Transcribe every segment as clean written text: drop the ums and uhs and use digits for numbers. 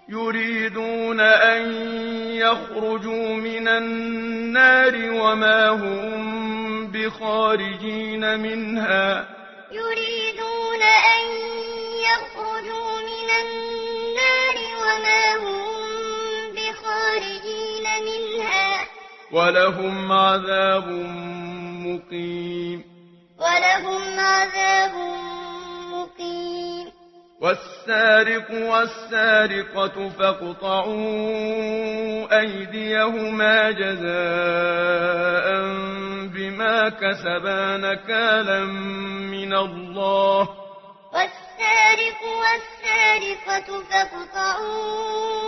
يريدون أن يخرجوا من النار وما هم بخارجين منها يريدون أن يخرجوا من النار وما هم بخارجين منها ولهم عذاب مقيم ولهم عذاب مقيم والسارق والسارقة فاقطعوا أيديهما جزاء بما كسبا نكالا من الله والسارق والسارقة فاقطعوا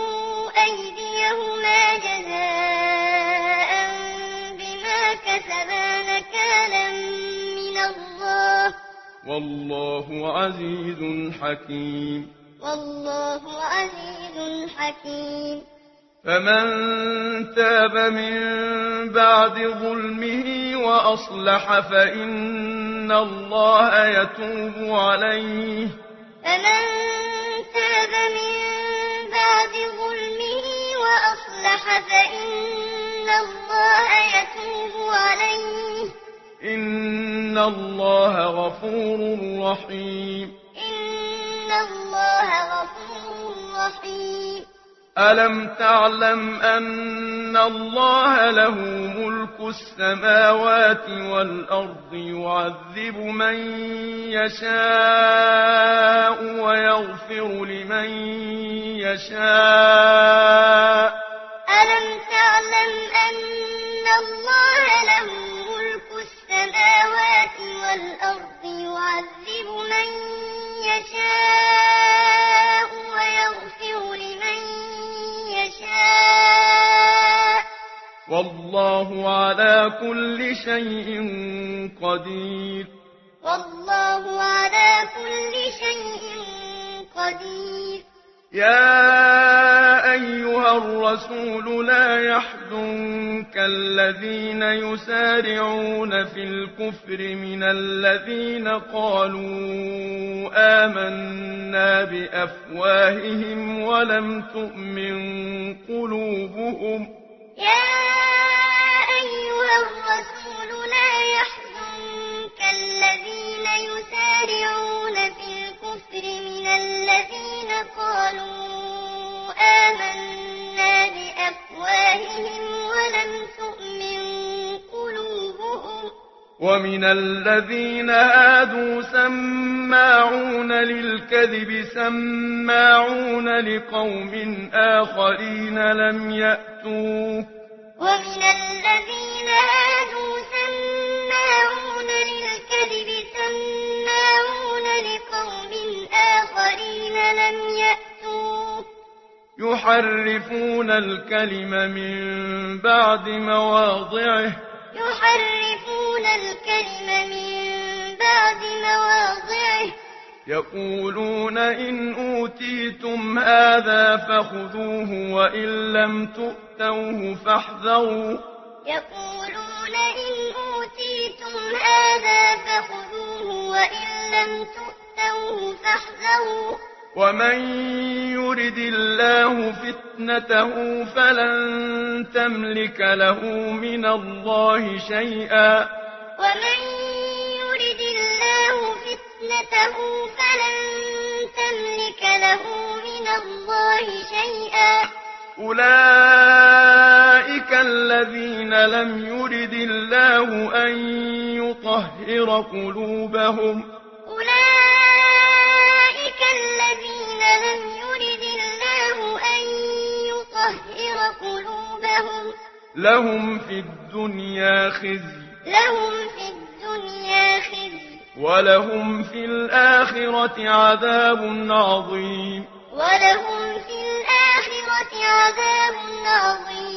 أيديهما جزاء بما كسبا نكالا من الله والله عزيز حكيم والله عزيز حكيم فمن تاب من بعد ظلمه وأصلح فإن الله يتوب عليه فمن تاب من بعد ظلمه وأصلح فإن الله يتوب عليه إن الله غفور رحيم إن الله غفور رحيم ألم تعلم أن الله له ملك السماوات والأرض يعذب من يشاء ويغفر لمن يشاء ألم تعلم أن الله له ملك السماوات والأرض يعذب من يشاء ويغفر لمن يشاء والله على كل شيء قدير والله على كل شيء قدير يا أيها الرسول لا يحزنك الذين يسارعون في الكفر من الذين قالوا آمنا بأفواههم ولم تؤمن قلوبهم يا أيها الرسول لا يحزنك الذين يسارعون في الكفر من الذين قالوا آمنا بأفواههم ولم تؤمن قلوبهم ومن الذين هادوا سماعون للكذب سماعون لقوم آخرين لم يأتوك ومن الذين هادوا سماعون للكذب سماعون لقوم آخرين لم يأتوك يحرفون الكلم من بعد مواضعه يحرفون الكلم من بعد مواضعه يقولون إن أوتيتم هذا فخذوه وإن لم تؤتوه فاحذروا يقولون إن أوتيتم هذا فخذوه وإن لم تؤتوه فاحذروا ومن يرد الله فتنته فلن تملك له من الله شيئا ومن يرد الله فتنته فلن تملك له من الله شيئا أولئك الذين لم يرد الله أن يطهر قلوبهم أولئك الذين لم يرد الله أن يطهر قلوبهم لهم في الدنيا خزي لهم في الدنيا خزي ولهم في الآخرة عذاب عظيم ولهم في الآخرة عذاب عظيم